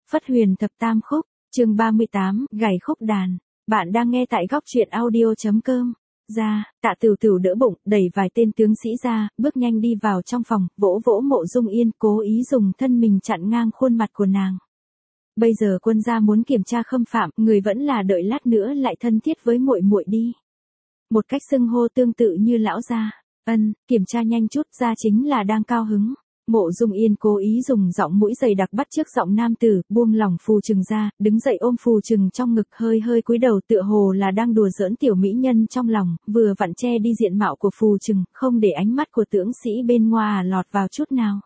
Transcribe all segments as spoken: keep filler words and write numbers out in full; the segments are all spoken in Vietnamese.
Phất Huyền Thập Tam Khúc, chương ba mươi tám, gảy khúc đàn. Bạn đang nghe tại góc truyện audio chấm com. Ra, Tạ Tửu Tửu đỡ bụng, đẩy vài tên tướng sĩ ra, bước nhanh đi vào trong phòng, vỗ vỗ Mộ Dung Yên, cố ý dùng thân mình chặn ngang khuôn mặt của nàng. Bây giờ quân gia muốn kiểm tra khâm phạm, người vẫn là đợi lát nữa lại thân thiết với muội muội đi. Một cách xưng hô tương tự như lão gia. Ân, kiểm tra nhanh chút, gia chính là đang cao hứng. Mộ Dung Yên cố ý dùng giọng mũi dày đặc bắt chước giọng nam tử, buông lỏng Phù Trừng ra, đứng dậy ôm Phù Trừng trong ngực, hơi hơi cúi đầu, tựa hồ là đang đùa giỡn tiểu mỹ nhân trong lòng, vừa vặn che đi diện mạo của Phù Trừng, không để ánh mắt của tướng sĩ bên ngoài lọt vào chút nào.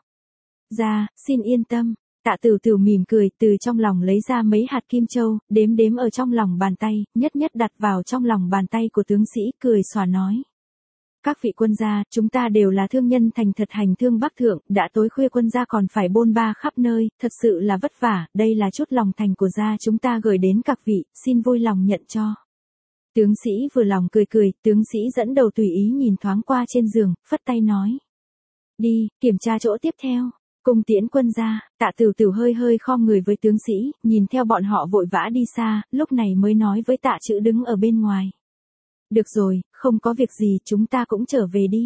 Ra, xin yên tâm. Tạ Tửu Tửu mỉm cười, từ trong lòng lấy ra mấy hạt kim châu, đếm đếm ở trong lòng bàn tay, nhất nhất đặt vào trong lòng bàn tay của tướng sĩ, cười xòa nói. Các vị quân gia, chúng ta đều là thương nhân thành thật hành thương Bắc Thượng, đã tối khuya quân gia còn phải bôn ba khắp nơi, thật sự là vất vả, đây là chút lòng thành của gia chúng ta gửi đến các vị, xin vui lòng nhận cho. Tướng sĩ vừa lòng cười cười, tướng sĩ dẫn đầu tùy ý nhìn thoáng qua trên giường, phất tay nói. Đi, kiểm tra chỗ tiếp theo. Cung tiễn quân gia. Tạ Tửu Tửu hơi hơi khom người với tướng sĩ, nhìn theo bọn họ vội vã đi xa, lúc này mới nói với Tạ Trữ đứng ở bên ngoài. Được rồi, không có việc gì, chúng ta cũng trở về đi.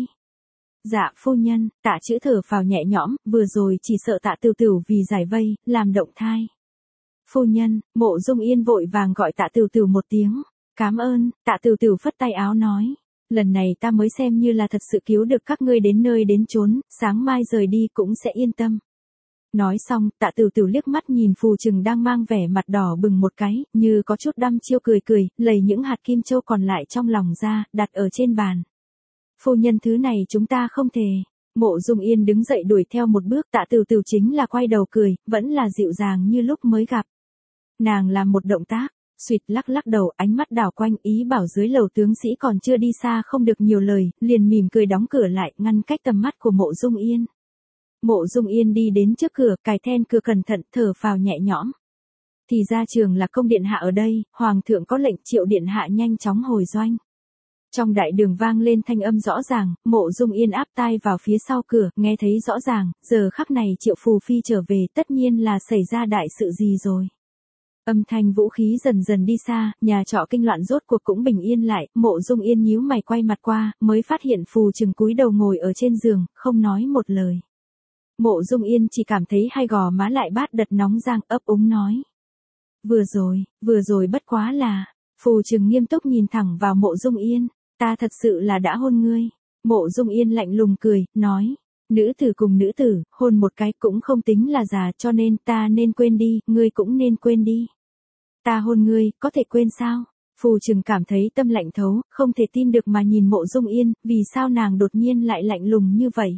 Dạ phu nhân. Tạ Trữ thở phào nhẹ nhõm, vừa rồi chỉ sợ Tạ Tửu Tửu vì giải vây, làm động thai. Phu nhân. Mộ Dung Yên vội vàng gọi Tạ Tửu Tửu một tiếng. Cám ơn. Tạ Tửu Tửu phất tay áo nói. Lần này ta mới xem như là thật sự cứu được các ngươi đến nơi đến chốn, sáng mai rời đi cũng sẽ yên tâm. Nói xong, Tạ Tửu Tửu liếc mắt nhìn Phù Trừng đang mang vẻ mặt đỏ bừng một cái, như có chút đăm chiêu cười cười, lầy những hạt kim châu còn lại trong lòng ra, đặt ở trên bàn. Phu nhân thứ này chúng ta không thể. Mộ Dung Yên đứng dậy đuổi theo một bước, Tạ Tửu Tửu chính là quay đầu cười, vẫn là dịu dàng như lúc mới gặp. Nàng làm một động tác. Suýt lắc lắc đầu, ánh mắt đảo quanh, ý bảo dưới lầu tướng sĩ còn chưa đi xa không được nhiều lời, liền mỉm cười đóng cửa lại, ngăn cách tầm mắt của Mộ Dung Yên. Mộ Dung Yên đi đến trước cửa, cài then cửa cẩn thận, thở phào nhẹ nhõm. Thì ra trường là công điện hạ ở đây, hoàng thượng có lệnh triệu điện hạ nhanh chóng hồi doanh. Trong đại đường vang lên thanh âm rõ ràng, Mộ Dung Yên áp tai vào phía sau cửa, nghe thấy rõ ràng, giờ khắc này Triệu Phù Phi trở về, tất nhiên là xảy ra đại sự gì rồi. Âm thanh vũ khí dần dần đi xa, nhà trọ kinh loạn rốt cuộc cũng bình yên lại, Mộ Dung Yên nhíu mày quay mặt qua, mới phát hiện Phù Trừng cúi đầu ngồi ở trên giường, không nói một lời. Mộ Dung Yên chỉ cảm thấy hai gò má lại bát đật nóng rang, ấp úng nói. Vừa rồi, vừa rồi bất quá là, Phù Trừng nghiêm túc nhìn thẳng vào Mộ Dung Yên, ta thật sự là đã hôn ngươi. Mộ Dung Yên lạnh lùng cười, nói. Nữ tử cùng nữ tử, hôn một cái cũng không tính là già, cho nên ta nên quên đi, ngươi cũng nên quên đi. Ta hôn ngươi, có thể quên sao? Phù Trừng cảm thấy tâm lạnh thấu, không thể tin được mà nhìn Mộ Dung Yên, vì sao nàng đột nhiên lại lạnh lùng như vậy?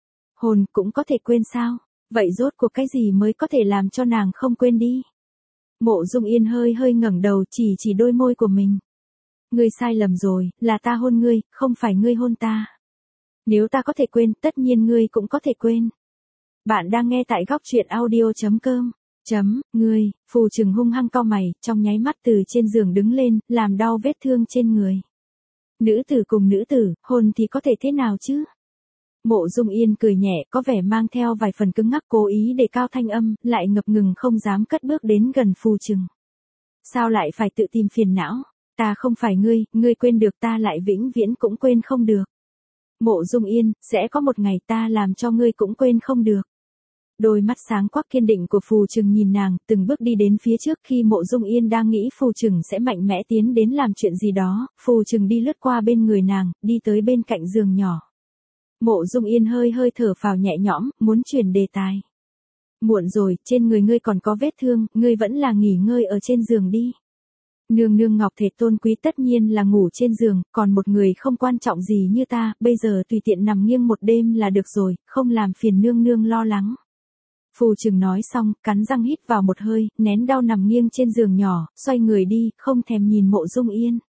Hôn cũng có thể quên sao? Vậy rốt cuộc cái gì mới có thể làm cho nàng không quên đi? Mộ Dung Yên hơi hơi ngẩng đầu, chỉ chỉ đôi môi của mình. Ngươi sai lầm rồi, là ta hôn ngươi, không phải ngươi hôn ta. Nếu ta có thể quên, tất nhiên ngươi cũng có thể quên. Bạn đang nghe tại góc truyện audio chấm com. Chấm, ngươi. Phù Trừng hung hăng cau mày, trong nháy mắt từ trên giường đứng lên, làm đau vết thương trên người. Nữ tử cùng nữ tử, hôn thì có thể thế nào chứ? Mộ Dung Yên cười nhẹ, có vẻ mang theo vài phần cứng ngắc, cố ý để cao thanh âm, lại ngập ngừng không dám cất bước đến gần Phù Trừng. Sao lại phải tự tìm phiền não? Ta không phải ngươi, ngươi quên được ta lại vĩnh viễn cũng quên không được. Mộ Dung Yên, sẽ có một ngày ta làm cho ngươi cũng quên không được. Đôi mắt sáng quắc kiên định của Phù Trừng nhìn nàng, từng bước đi đến phía trước. Khi Mộ Dung Yên đang nghĩ Phù Trừng sẽ mạnh mẽ tiến đến làm chuyện gì đó, Phù Trừng đi lướt qua bên người nàng, đi tới bên cạnh giường nhỏ. Mộ Dung Yên hơi hơi thở phào nhẹ nhõm, muốn chuyển đề tài. Muộn rồi, trên người ngươi còn có vết thương, ngươi vẫn là nghỉ ngơi ở trên giường đi. Nương nương ngọc thể tôn quý tất nhiên là ngủ trên giường, còn một người không quan trọng gì như ta, bây giờ tùy tiện nằm nghiêng một đêm là được rồi, không làm phiền nương nương lo lắng. Phù Trừng nói xong, cắn răng hít vào một hơi, nén đau nằm nghiêng trên giường nhỏ, xoay người đi, không thèm nhìn Mộ Dung Yên.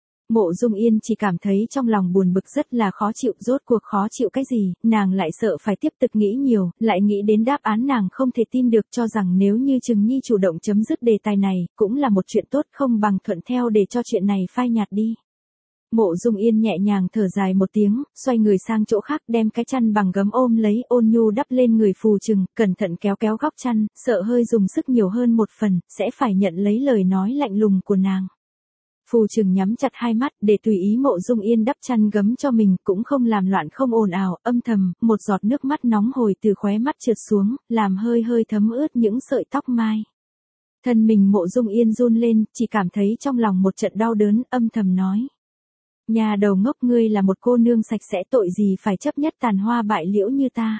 Mộ Dung Yên chỉ cảm thấy trong lòng buồn bực rất là khó chịu, rốt cuộc khó chịu cái gì, nàng lại sợ phải tiếp tục nghĩ nhiều, lại nghĩ đến đáp án nàng không thể tin được, cho rằng nếu như Trừng Nhi chủ động chấm dứt đề tài này, cũng là một chuyện tốt, không bằng thuận theo để cho chuyện này phai nhạt đi. Mộ Dung Yên nhẹ nhàng thở dài một tiếng, xoay người sang chỗ khác đem cái chăn bằng gấm ôm lấy ôn nhu đắp lên người Phù Trừng, cẩn thận kéo kéo góc chăn, sợ hơi dùng sức nhiều hơn một phần, sẽ phải nhận lấy lời nói lạnh lùng của nàng. Phù Trừng nhắm chặt hai mắt để tùy ý Mộ Dung Yên đắp chăn gấm cho mình, cũng không làm loạn không ồn ào, âm thầm, một giọt nước mắt nóng hổi từ khóe mắt trượt xuống, làm hơi hơi thấm ướt những sợi tóc mai. Thân mình Mộ Dung Yên run lên, chỉ cảm thấy trong lòng một trận đau đớn, âm thầm nói. Nhà đầu ngốc, ngươi là một cô nương sạch sẽ, tội gì phải chấp nhất tàn hoa bại liễu như ta.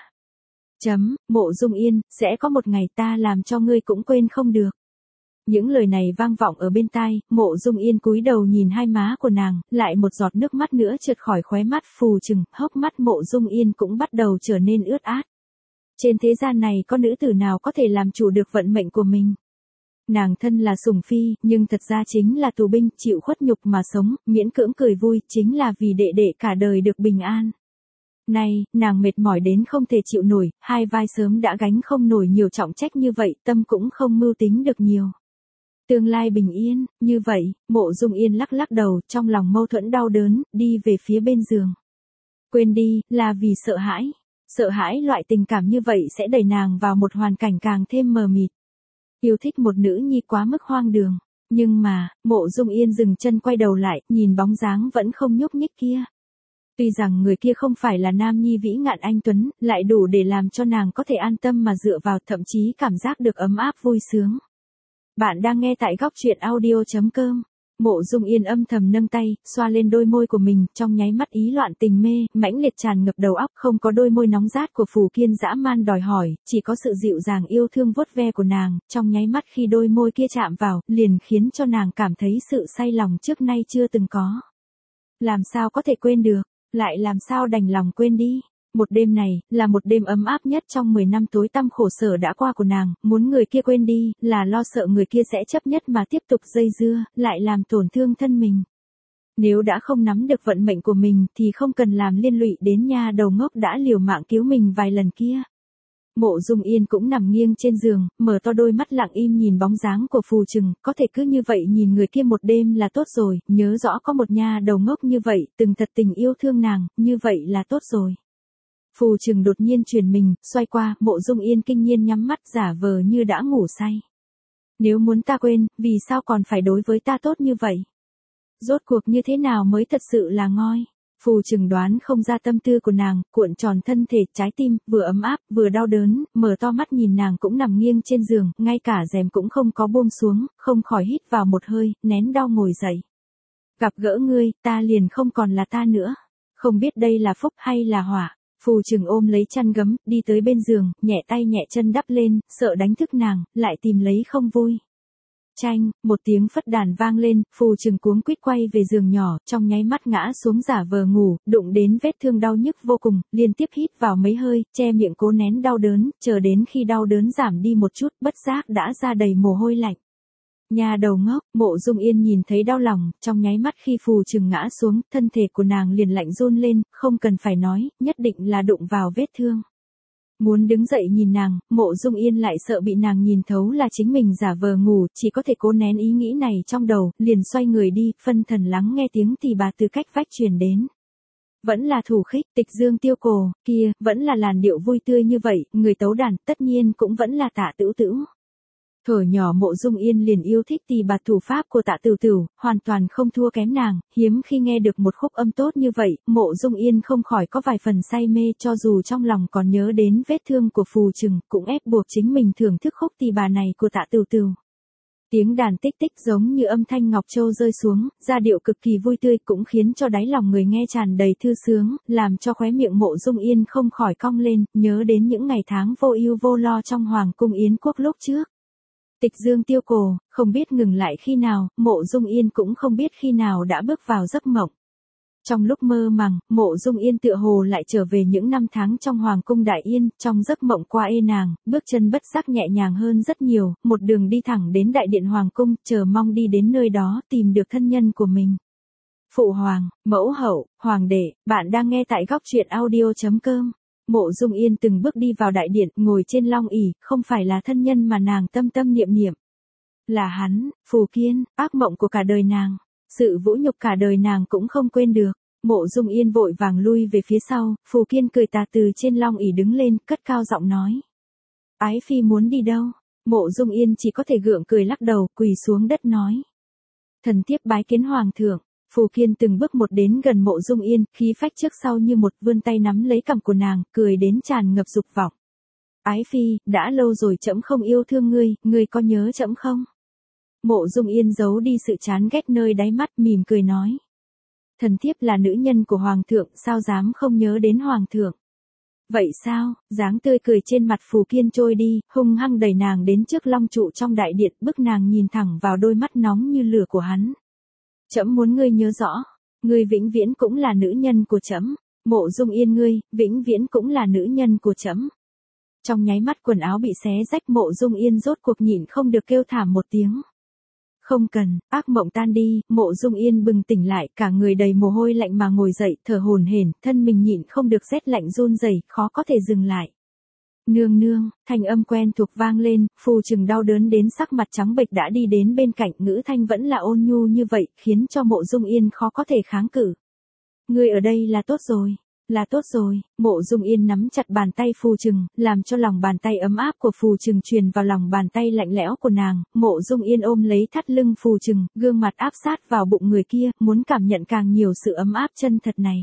Chấm, Mộ Dung Yên, sẽ có một ngày ta làm cho ngươi cũng quên không được. Những lời này vang vọng ở bên tai, Mộ Dung Yên cúi đầu nhìn hai má của nàng, lại một giọt nước mắt nữa trượt khỏi khóe mắt Phù Trừng, hốc mắt Mộ Dung Yên cũng bắt đầu trở nên ướt át. Trên thế gian này có nữ tử nào có thể làm chủ được vận mệnh của mình? Nàng thân là sủng phi, nhưng thật ra chính là tù binh, chịu khuất nhục mà sống, miễn cưỡng cười vui, chính là vì đệ đệ cả đời được bình an. Nay, nàng mệt mỏi đến không thể chịu nổi, hai vai sớm đã gánh không nổi nhiều trọng trách như vậy, tâm cũng không mưu tính được nhiều. Tương lai bình yên, như vậy, Mộ Dung Yên lắc lắc đầu, trong lòng mâu thuẫn đau đớn, đi về phía bên giường. Quên đi, là vì sợ hãi. Sợ hãi loại tình cảm như vậy sẽ đẩy nàng vào một hoàn cảnh càng thêm mờ mịt. Yêu thích một nữ nhi quá mức hoang đường. Nhưng mà, Mộ Dung Yên dừng chân quay đầu lại, nhìn bóng dáng vẫn không nhúc nhích kia. Tuy rằng người kia không phải là nam nhi vĩ ngạn anh tuấn, lại đủ để làm cho nàng có thể an tâm mà dựa vào, thậm chí cảm giác được ấm áp vui sướng. Bạn đang nghe tại góc truyện audio chấm com. Mộ Dung Yên âm thầm nâng tay, xoa lên đôi môi của mình, trong nháy mắt ý loạn tình mê, mãnh liệt tràn ngập đầu óc, không có đôi môi nóng rát của Phù Kiên dã man đòi hỏi, chỉ có sự dịu dàng yêu thương vuốt ve của nàng, trong nháy mắt khi đôi môi kia chạm vào, liền khiến cho nàng cảm thấy sự say lòng trước nay chưa từng có. Làm sao có thể quên được, lại làm sao đành lòng quên đi. Một đêm này, là một đêm ấm áp nhất trong mười năm tối tăm khổ sở đã qua của nàng, muốn người kia quên đi, là lo sợ người kia sẽ chấp nhất mà tiếp tục dây dưa, lại làm tổn thương thân mình. Nếu đã không nắm được vận mệnh của mình thì không cần làm liên lụy đến nha đầu ngốc đã liều mạng cứu mình vài lần kia. Mộ Dung Yên cũng nằm nghiêng trên giường, mở to đôi mắt lặng im nhìn bóng dáng của Phù Trừng, có thể cứ như vậy nhìn người kia một đêm là tốt rồi, nhớ rõ có một nha đầu ngốc như vậy, từng thật tình yêu thương nàng, như vậy là tốt rồi. Phù Trừng đột nhiên chuyển mình, xoay qua, Mộ Dung Yên kinh nhiên nhắm mắt giả vờ như đã ngủ say. Nếu muốn ta quên, vì sao còn phải đối với ta tốt như vậy? Rốt cuộc như thế nào mới thật sự là ngoi? Phù Trừng đoán không ra tâm tư của nàng, cuộn tròn thân thể, trái tim, vừa ấm áp, vừa đau đớn, mở to mắt nhìn nàng cũng nằm nghiêng trên giường, ngay cả rèm cũng không có buông xuống, không khỏi hít vào một hơi, nén đau ngồi dậy. Gặp gỡ ngươi, ta liền không còn là ta nữa. Không biết đây là phúc hay là họa. Phù Trừng ôm lấy chăn gấm, đi tới bên giường, nhẹ tay nhẹ chân đắp lên, sợ đánh thức nàng, lại tìm lấy không vui. Chanh, một tiếng phất đàn vang lên, Phù Trừng cuống quýt quay về giường nhỏ, trong nháy mắt ngã xuống giả vờ ngủ, đụng đến vết thương đau nhức vô cùng, liên tiếp hít vào mấy hơi, che miệng cố nén đau đớn, chờ đến khi đau đớn giảm đi một chút, bất giác đã ra đầy mồ hôi lạnh. Nhà đầu ngốc, Mộ Dung Yên nhìn thấy đau lòng, trong nháy mắt khi Phù Trừng ngã xuống, thân thể của nàng liền lạnh run lên, không cần phải nói, nhất định là đụng vào vết thương. Muốn đứng dậy nhìn nàng, Mộ Dung Yên lại sợ bị nàng nhìn thấu là chính mình giả vờ ngủ, chỉ có thể cố nén ý nghĩ này trong đầu, liền xoay người đi, phân thần lắng nghe tiếng tỳ bà từ cách vách truyền đến. Vẫn là thủ khích, Tịch Dương Tiêu Cổ, kia, vẫn là làn điệu vui tươi như vậy, người tấu đàn, tất nhiên cũng vẫn là Tạ Tửu Tửu. Thuở nhỏ Mộ Dung Yên liền yêu thích tỳ bà thủ pháp của Tạ Tửu Tửu, hoàn toàn không thua kém nàng, hiếm khi nghe được một khúc âm tốt như vậy, Mộ Dung Yên không khỏi có vài phần say mê, cho dù trong lòng còn nhớ đến vết thương của Phù Trừng, cũng ép buộc chính mình thưởng thức khúc tỳ bà này của Tạ Tửu Tửu. Tiếng đàn tích tích giống như âm thanh ngọc châu rơi xuống, giai điệu cực kỳ vui tươi, cũng khiến cho đáy lòng người nghe tràn đầy thư sướng, làm cho khóe miệng Mộ Dung Yên không khỏi cong lên, nhớ đến những ngày tháng vô ưu vô lo trong hoàng cung Yến quốc lúc trước. Tịch Dương Tiêu Cổ, không biết ngừng lại khi nào, Mộ Dung Yên cũng không biết khi nào đã bước vào giấc mộng. Trong lúc mơ màng, Mộ Dung Yên tựa hồ lại trở về những năm tháng trong hoàng cung Đại Yên, trong giấc mộng qua ê nàng, bước chân bất giác nhẹ nhàng hơn rất nhiều, một đường đi thẳng đến đại điện hoàng cung, chờ mong đi đến nơi đó tìm được thân nhân của mình. Phụ hoàng, mẫu hậu, hoàng đệ, bạn đang nghe tại góc truyện audio chấm com. Mộ Dung Yên từng bước đi vào đại điện, ngồi trên long ỷ, không phải là thân nhân mà nàng tâm tâm niệm niệm. Là hắn, Phù Kiên, ác mộng của cả đời nàng. Sự vũ nhục cả đời nàng cũng không quên được. Mộ Dung Yên vội vàng lui về phía sau, Phù Kiên cười tà từ trên long ỷ đứng lên, cất cao giọng nói. Ái phi muốn đi đâu? Mộ Dung Yên chỉ có thể gượng cười lắc đầu, quỳ xuống đất nói. Thần thiếp bái kiến hoàng thượng. Phù Kiên từng bước một đến gần Mộ Dung Yên, khí phách trước sau như một, vươn tay nắm lấy cằm của nàng, cười đến tràn ngập dục vọng. Ái phi, đã lâu rồi trẫm không yêu thương ngươi, ngươi có nhớ trẫm không? Mộ Dung Yên giấu đi sự chán ghét nơi đáy mắt, mỉm cười nói. Thần thiếp là nữ nhân của hoàng thượng, sao dám không nhớ đến hoàng thượng? Vậy sao? Dáng tươi cười trên mặt Phù Kiên trôi đi, hung hăng đẩy nàng đến trước long trụ trong đại điện, bức nàng nhìn thẳng vào đôi mắt nóng như lửa của hắn. Trẫm muốn ngươi nhớ rõ, ngươi vĩnh viễn cũng là nữ nhân của trẫm. Mộ Dung Yên, ngươi vĩnh viễn cũng là nữ nhân của trẫm. Trong nháy mắt quần áo bị xé rách, Mộ Dung Yên rốt cuộc nhịn không được kêu thảm một tiếng. Không cần, ác mộng tan đi, Mộ Dung Yên bừng tỉnh lại, cả người đầy mồ hôi lạnh mà ngồi dậy, thở hổn hển, thân mình nhịn không được rét lạnh run rẩy, khó có thể dừng lại. Nương nương, thanh âm quen thuộc vang lên, Phù Trừng đau đớn đến sắc mặt trắng bệch đã đi đến bên cạnh, ngữ thanh vẫn là ôn nhu như vậy, khiến cho Mộ Dung Yên khó có thể kháng cự. Ngươi ở đây là tốt rồi. Là tốt rồi. Mộ Dung Yên nắm chặt bàn tay Phù Trừng, làm cho lòng bàn tay ấm áp của Phù Trừng truyền vào lòng bàn tay lạnh lẽo của nàng. Mộ Dung Yên ôm lấy thắt lưng Phù Trừng, gương mặt áp sát vào bụng người kia, muốn cảm nhận càng nhiều sự ấm áp chân thật này.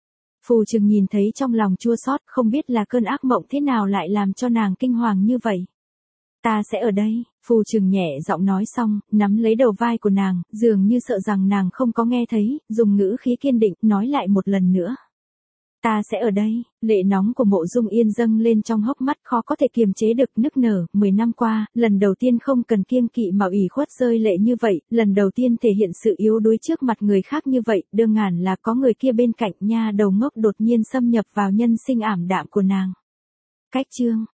Phù Trừng nhìn thấy trong lòng chua xót, không biết là cơn ác mộng thế nào lại làm cho nàng kinh hoàng như vậy. Ta sẽ ở đây, Phù Trừng nhẹ giọng nói xong, nắm lấy đầu vai của nàng, dường như sợ rằng nàng không có nghe thấy, dùng ngữ khí kiên định, nói lại một lần nữa. Ta sẽ ở đây. Lệ nóng của Mộ Dung Yên dâng lên trong hốc mắt, khó có thể kiềm chế được, nức nở. Mười năm qua, lần đầu tiên không cần kiêng kỵ mà ủy khuất rơi lệ như vậy, lần đầu tiên thể hiện sự yếu đuối trước mặt người khác như vậy, đơn giản là có người kia bên cạnh, nha đầu ngốc đột nhiên xâm nhập vào nhân sinh ảm đạm của nàng. Cách chương